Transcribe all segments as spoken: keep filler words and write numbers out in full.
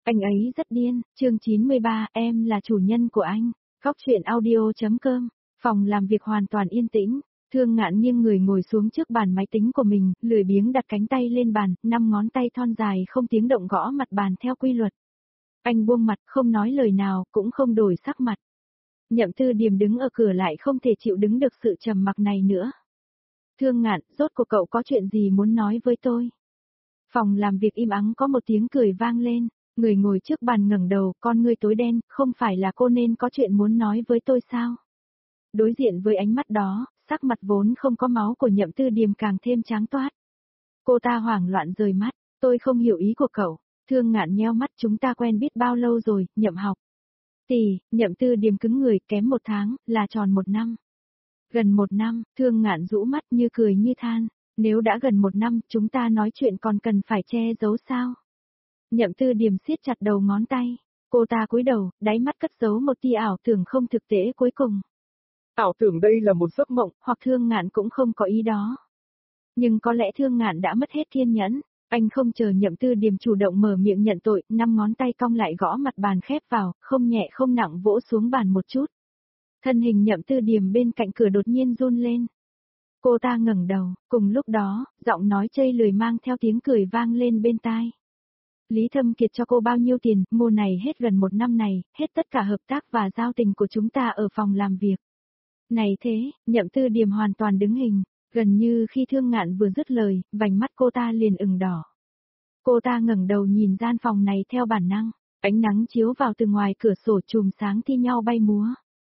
Anh ấy rất điên, chương chín mươi ba, em là chủ nhân của anh. Góc truyện audio.com, phòng làm việc hoàn toàn yên tĩnh. Thương Ngạn nghiêng người ngồi xuống trước bàn máy tính của mình, lười biếng đặt cánh tay lên bàn, năm ngón tay thon dài không tiếng động gõ mặt bàn theo quy luật. Anh buông mặt, không nói lời nào, cũng không đổi sắc mặt. Nhậm Tư Điềm đứng ở cửa lại không thể chịu đứng được sự trầm mặc này nữa. Thương Ngạn, rốt cuộc cậu có chuyện gì muốn nói với tôi? Phòng làm việc im ắng có một tiếng cười vang lên, người ngồi trước bàn ngẩng đầu, con ngươi tối đen, không phải là cô nên có chuyện muốn nói với tôi sao? Đối diện với ánh mắt đó, sắc mặt vốn không có máu của Nhậm Tư Điềm càng thêm trắng toát. Cô ta hoảng loạn rời mắt, tôi không hiểu ý của cậu. Thương Ngạn nheo mắt, chúng ta quen biết bao lâu rồi, Nhậm học. Tỷ, Nhậm Tư Điềm cứng người, kém một tháng, là tròn một năm. Gần một năm, Thương Ngạn rũ mắt như cười như than, nếu đã gần một năm, chúng ta nói chuyện còn cần phải che giấu sao? Nhậm Tư Điềm siết chặt đầu ngón tay, cô ta cúi đầu, đáy mắt cất giấu một tia ảo tưởng không thực tế cuối cùng. Ảo tưởng đây là một giấc mộng, hoặc Thương Ngạn cũng không có ý đó. Nhưng có lẽ Thương Ngạn đã mất hết kiên nhẫn, anh không chờ Nhậm Tư Điềm chủ động mở miệng nhận tội, năm ngón tay cong lại gõ mặt bàn khép vào, không nhẹ không nặng vỗ xuống bàn một chút. Thân hình Nhậm Tư Điềm bên cạnh cửa đột nhiên run lên. Cô ta ngẩng đầu, cùng lúc đó, giọng nói chây lười mang theo tiếng cười vang lên bên tai. Lý Thâm Kiệt cho cô bao nhiêu tiền, mùa này hết gần một năm này, hết tất cả hợp tác và giao tình của chúng ta ở phòng làm việc. Này thế, Nhậm Tư Điềm hoàn toàn đứng hình, gần như khi Thương Ngạn vừa dứt lời, vành mắt cô ta liền ửng đỏ. Cô ta ngẩng đầu nhìn gian phòng này theo bản năng, ánh nắng chiếu vào từ ngoài cửa sổ chùm sáng thi nhau bay múa.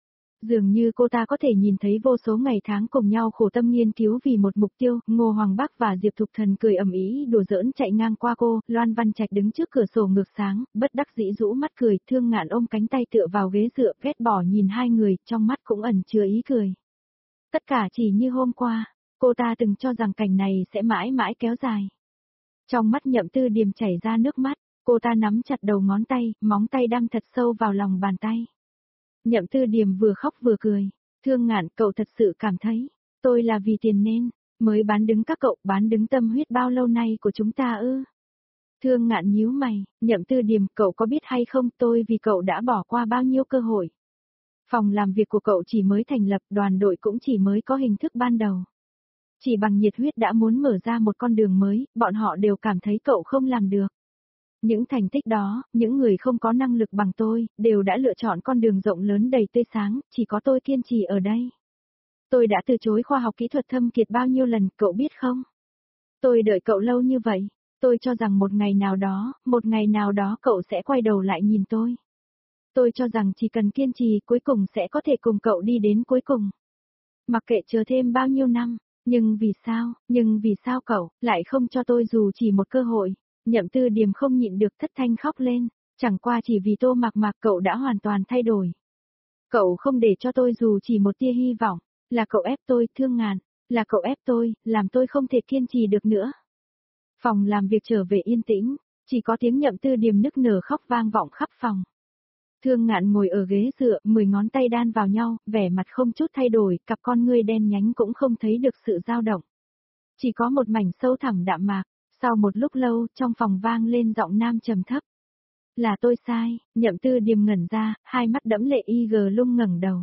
Dường như cô ta có thể nhìn thấy vô số ngày tháng cùng nhau khổ tâm nghiên cứu vì một mục tiêu, Ngô Hoàng Bắc và Diệp Thục Thần cười ầm ĩ đùa giỡn chạy ngang qua cô, Loan Văn Trạch đứng trước cửa sổ ngược sáng, bất đắc dĩ rũ mắt cười, Thương Ngạn ôm cánh tay tựa vào ghế dựa, ghét bỏ nhìn hai người, trong mắt cũng ẩn chứa ý cười. Tất cả chỉ như hôm qua, cô ta từng cho rằng cảnh này sẽ mãi mãi kéo dài. Trong mắt Nhậm Tư Điềm chảy ra nước mắt, cô ta nắm chặt đầu ngón tay, móng tay đâm thật sâu vào lòng bàn tay. Nhậm Tư Điềm vừa khóc vừa cười, Thương Ngạn, cậu thật sự cảm thấy, tôi là vì tiền nên, mới bán đứng các cậu, bán đứng tâm huyết bao lâu nay của chúng ta ư? Thương Ngạn nhíu mày, Nhậm Tư Điềm, cậu có biết hay không, tôi vì cậu đã bỏ qua bao nhiêu cơ hội. Phòng làm việc của cậu chỉ mới thành lập, đoàn đội cũng chỉ mới có hình thức ban đầu. Chỉ bằng nhiệt huyết đã muốn mở ra một con đường mới, bọn họ đều cảm thấy cậu không làm được. Những thành tích đó, những người không có năng lực bằng tôi, đều đã lựa chọn con đường rộng lớn đầy tươi sáng, chỉ có tôi kiên trì ở đây. Tôi đã từ chối khoa học kỹ thuật thâm kiệt bao nhiêu lần, cậu biết không? Tôi đợi cậu lâu như vậy, tôi cho rằng một ngày nào đó, một ngày nào đó cậu sẽ quay đầu lại nhìn tôi. Tôi cho rằng chỉ cần kiên trì cuối cùng sẽ có thể cùng cậu đi đến cuối cùng. Mặc kệ chờ thêm bao nhiêu năm, nhưng vì sao, nhưng vì sao cậu lại không cho tôi dù chỉ một cơ hội? Nhậm Tư Điềm không nhịn được thất thanh khóc lên, chẳng qua chỉ vì Tô Mạc Mạc cậu đã hoàn toàn thay đổi. Cậu không để cho tôi dù chỉ một tia hy vọng, là cậu ép tôi, Thương Ngạn, là cậu ép tôi, làm tôi không thể kiên trì được nữa. Phòng làm việc trở về yên tĩnh, chỉ có tiếng Nhậm Tư Điềm nức nở khóc vang vọng khắp phòng. Thương Ngạn ngồi ở ghế dựa, mười ngón tay đan vào nhau, vẻ mặt không chút thay đổi, cặp con ngươi đen nhánh cũng không thấy được sự dao động. Chỉ có một mảnh sâu thẳm đạm mạc. Sau một lúc lâu, trong phòng vang lên giọng nam trầm thấp. Là tôi sai, Nhậm Tư Điềm ngẩn ra, hai mắt đẫm lệ y gờ lung ngẩng đầu.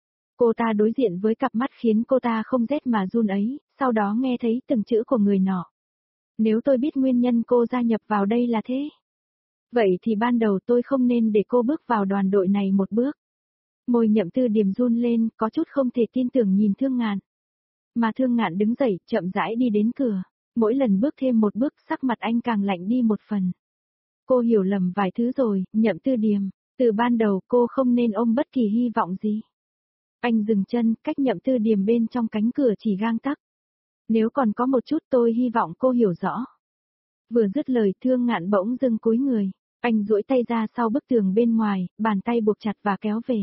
Cô ta đối diện với cặp mắt khiến cô ta không rét mà run ấy, sau đó nghe thấy từng chữ của người nọ. Nếu tôi biết nguyên nhân cô gia nhập vào đây là thế. Vậy thì ban đầu tôi không nên để cô bước vào đoàn đội này một bước. Môi Nhậm Tư Điềm run lên, có chút không thể tin tưởng nhìn Thương Ngạn. Mà Thương Ngạn đứng dậy, chậm rãi đi đến cửa. Mỗi lần bước thêm một bước, sắc mặt anh càng lạnh đi một phần. Cô hiểu lầm vài thứ rồi, Nhậm Tư Điềm, từ ban đầu cô không nên ôm bất kỳ hy vọng gì. Anh dừng chân, cách Nhậm Tư Điềm bên trong cánh cửa chỉ gang tắc. Nếu còn có một chút tôi hy vọng cô hiểu rõ. Vừa dứt lời, Thương Ngạn bỗng dưng cúi người, anh duỗi tay ra sau bức tường bên ngoài, bàn tay buộc chặt và kéo về.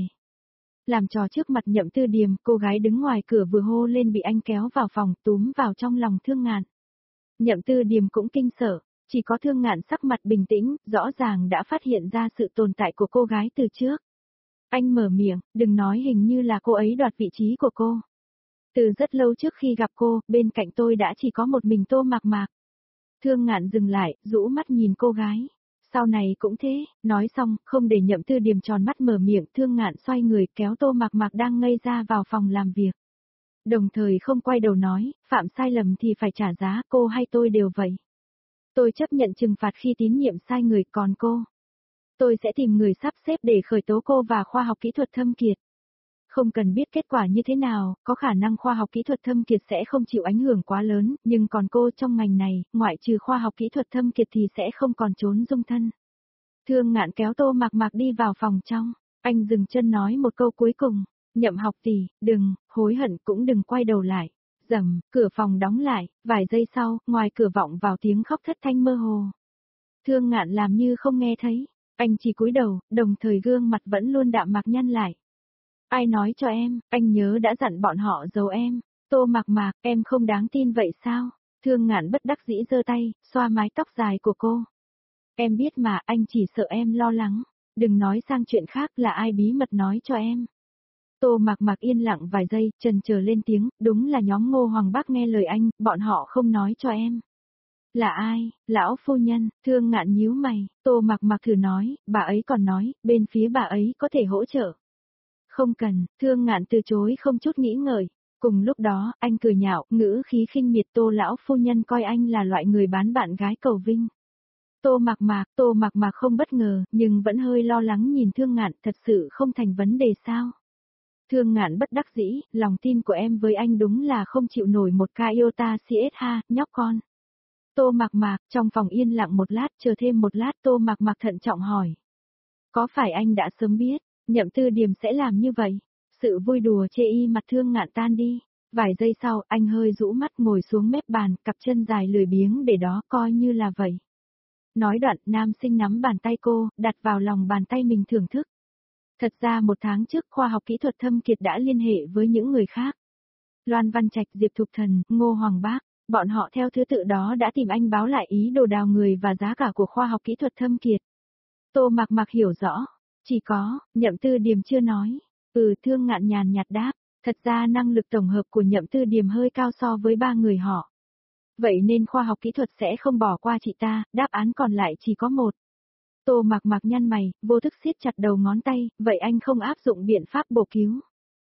Làm trò trước mặt Nhậm Tư Điềm, cô gái đứng ngoài cửa vừa hô lên bị anh kéo vào phòng, túm vào trong lòng Thương Ngạn. Nhậm Tư Điềm cũng kinh sợ, chỉ có Thương Ngạn sắc mặt bình tĩnh, rõ ràng đã phát hiện ra sự tồn tại của cô gái từ trước. Anh mở miệng, đừng nói hình như là cô ấy đoạt vị trí của cô. Từ rất lâu trước khi gặp cô, bên cạnh tôi đã chỉ có một mình Tô Mạc Mạc. Thương Ngạn dừng lại, rũ mắt nhìn cô gái. Sau này cũng thế, nói xong, không để Nhậm Tư Điềm tròn mắt mở miệng, Thương Ngạn xoay người kéo Tô Mạc Mạc đang ngây ra vào phòng làm việc. Đồng thời không quay đầu nói, phạm sai lầm thì phải trả giá, cô hay tôi đều vậy. Tôi chấp nhận trừng phạt khi tín nhiệm sai người, còn cô. Tôi sẽ tìm người sắp xếp để khởi tố cô và khoa học kỹ thuật Thâm Kiệt. Không cần biết kết quả như thế nào, có khả năng khoa học kỹ thuật Thâm Kiệt sẽ không chịu ảnh hưởng quá lớn, nhưng còn cô trong ngành này, ngoại trừ khoa học kỹ thuật Thâm Kiệt thì sẽ không còn trốn dung thân. Thương Ngạn kéo Tô Mạc Mạc đi vào phòng trong, anh dừng chân nói một câu cuối cùng, Nhậm học tỷ, đừng, hối hận cũng đừng quay đầu lại. Rầm, cửa phòng đóng lại, vài giây sau, ngoài cửa vọng vào tiếng khóc thất thanh mơ hồ. Thương Ngạn làm như không nghe thấy, anh chỉ cúi đầu, đồng thời gương mặt vẫn luôn đạm mạc nhăn lại. Ai nói cho em, anh nhớ đã dặn bọn họ giấu em. Tô Mạc Mạc, em không đáng tin vậy sao? Thương Ngạn bất đắc dĩ giơ tay, xoa mái tóc dài của cô. Em biết mà, anh chỉ sợ em lo lắng. Đừng nói sang chuyện khác, là ai bí mật nói cho em. Tô Mạc Mạc yên lặng vài giây, chần chờ lên tiếng, đúng là nhóm Ngô Hoàng Bác nghe lời anh, bọn họ không nói cho em. Là ai? Lão phu nhân. Thương Ngạn nhíu mày, Tô Mạc Mạc thử nói, bà ấy còn nói, bên phía bà ấy có thể hỗ trợ. Không cần, Thương Ngạn từ chối không chút nghĩ ngợi. Cùng lúc đó, anh cười nhạo, ngữ khí khinh miệt, Tô lão phu nhân coi anh là loại người bán bạn gái cầu vinh. Tô Mạc Mạc, Tô Mạc Mạc không bất ngờ, nhưng vẫn hơi lo lắng nhìn Thương Ngạn, thật sự không thành vấn đề sao? Thương Ngạn bất đắc dĩ, lòng tin của em với anh đúng là không chịu nổi một ca iota xê ét ha, nhóc con. Tô Mạc Mạc, trong phòng yên lặng một lát, chờ thêm một lát, Tô Mạc Mạc thận trọng hỏi. Có phải anh đã sớm biết, Nhậm Tư Điềm sẽ làm như vậy? Sự vui đùa chê y mặt Thương Ngạn tan đi. Vài giây sau, anh hơi rũ mắt ngồi xuống mép bàn, cặp chân dài lười biếng để đó, coi như là vậy. Nói đoạn, nam sinh nắm bàn tay cô, đặt vào lòng bàn tay mình thưởng thức. Thật ra một tháng trước, khoa học kỹ thuật Thâm Kiệt đã liên hệ với những người khác. Loan Văn Trạch, Diệp Thục Thần, Ngô Hoàng Bác, bọn họ theo thứ tự đó đã tìm anh báo lại ý đồ đào người và giá cả của khoa học kỹ thuật Thâm Kiệt. Tô Mạc Mạc hiểu rõ, chỉ có, Nhậm Tư Điềm chưa nói. Ừ, Thương Ngạn nhàn nhạt đáp, thật ra năng lực tổng hợp của Nhậm Tư Điềm hơi cao so với ba người họ. Vậy nên khoa học kỹ thuật sẽ không bỏ qua chị ta, đáp án còn lại chỉ có một. Tô Mạc Mạc nhăn mày, vô thức siết chặt đầu ngón tay, vậy anh không áp dụng biện pháp bổ cứu.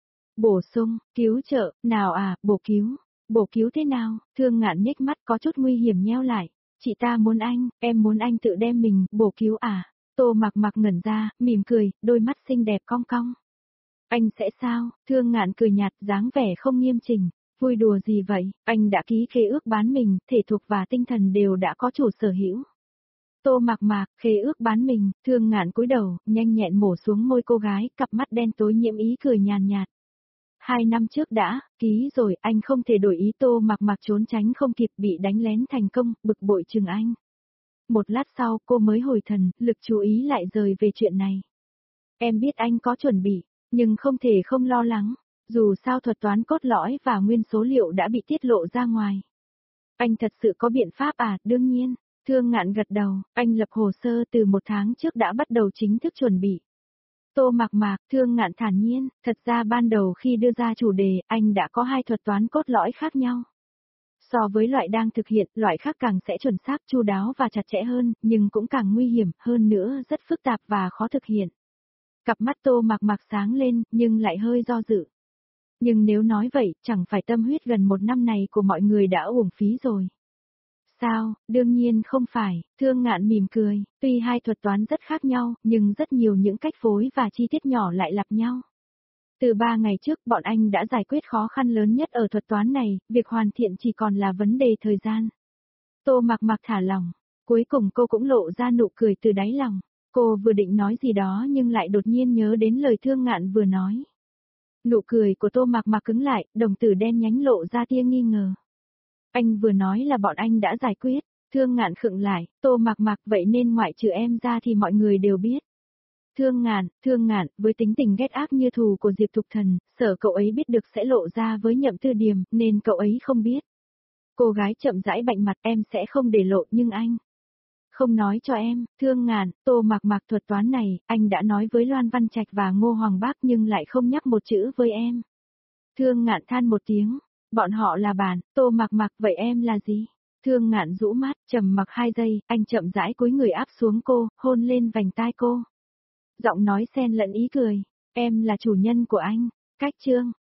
Bổ sung, cứu trợ, nào à, bổ cứu. Bổ cứu thế nào? Thương Ngạn nhếch mắt có chút nguy hiểm nheo lại. Chị ta muốn anh, em muốn anh tự đem mình, bổ cứu à? Tô Mạc Mạc ngẩn ra, mỉm cười, đôi mắt xinh đẹp cong cong. Anh sẽ sao? Thương Ngạn cười nhạt, dáng vẻ không nghiêm chỉnh. Vui đùa gì vậy? Anh đã ký khế ước bán mình, thể thuộc và tinh thần đều đã có chủ sở hữu. Tô Mạc Mạc, khế ước bán mình, Thương Ngạn cúi đầu, nhanh nhẹn mổ xuống môi cô gái, cặp mắt đen tối nhiễm ý cười nhàn nhạt. Hai năm trước đã, ký rồi, anh không thể đổi ý. Tô Mạc Mạc trốn tránh không kịp, bị đánh lén thành công, bực bội chừng anh. Một lát sau, cô mới hồi thần, lực chú ý lại rời về chuyện này. Em biết anh có chuẩn bị, nhưng không thể không lo lắng, dù sao thuật toán cốt lõi và nguyên số liệu đã bị tiết lộ ra ngoài. Anh thật sự có biện pháp à? Đương nhiên. Thương Ngạn gật đầu, anh lập hồ sơ từ một tháng trước đã bắt đầu chính thức chuẩn bị. Tô Mạc Mạc, Thương Ngạn thản nhiên, thật ra ban đầu khi đưa ra chủ đề, anh đã có hai thuật toán cốt lõi khác nhau. So với loại đang thực hiện, loại khác càng sẽ chuẩn xác, chu đáo và chặt chẽ hơn, nhưng cũng càng nguy hiểm, hơn nữa rất phức tạp và khó thực hiện. Cặp mắt Tô Mạc Mạc sáng lên, nhưng lại hơi do dự. Nhưng nếu nói vậy, chẳng phải tâm huyết gần một năm này của mọi người đã uổng phí rồi. Sao, đương nhiên không phải, Thương Ngạn mỉm cười, tuy hai thuật toán rất khác nhau, nhưng rất nhiều những cách phối và chi tiết nhỏ lại lặp nhau. Từ ba ngày trước, bọn anh đã giải quyết khó khăn lớn nhất ở thuật toán này, việc hoàn thiện chỉ còn là vấn đề thời gian. Tô Mạc Mạc thả lỏng, cuối cùng cô cũng lộ ra nụ cười từ đáy lòng. Cô vừa định nói gì đó nhưng lại đột nhiên nhớ đến lời Thương Ngạn vừa nói. Nụ cười của Tô Mạc Mạc cứng lại, đồng tử đen nhánh lộ ra tia nghi ngờ. Anh vừa nói là bọn anh đã giải quyết. Thương Ngạn khựng lại, Tô Mạc Mạc, vậy nên ngoại trừ em ra thì mọi người đều biết. Thương Ngạn, Thương Ngạn, với tính tình ghét ác như thù của Diệp Thục Thần, sợ cậu ấy biết được sẽ lộ ra với Nhậm Tư Điềm, nên cậu ấy không biết. Cô gái chậm rãi bạnh mặt, em sẽ không để lộ, nhưng anh không nói cho em. Thương Ngạn, Tô Mạc Mạc, thuật toán này, anh đã nói với Loan Văn Trạch và Ngô Hoàng Bác nhưng lại không nhắc một chữ với em. Thương Ngạn than một tiếng, bọn họ là bạn. Tô Mạc Mạc, vậy em là gì? Thương Ngạn rũ mắt, trầm mặc hai giây, anh chậm rãi cúi người áp xuống cô, hôn lên vành tai cô. Giọng nói xen lẫn ý cười, em là chủ nhân của anh, cách chương.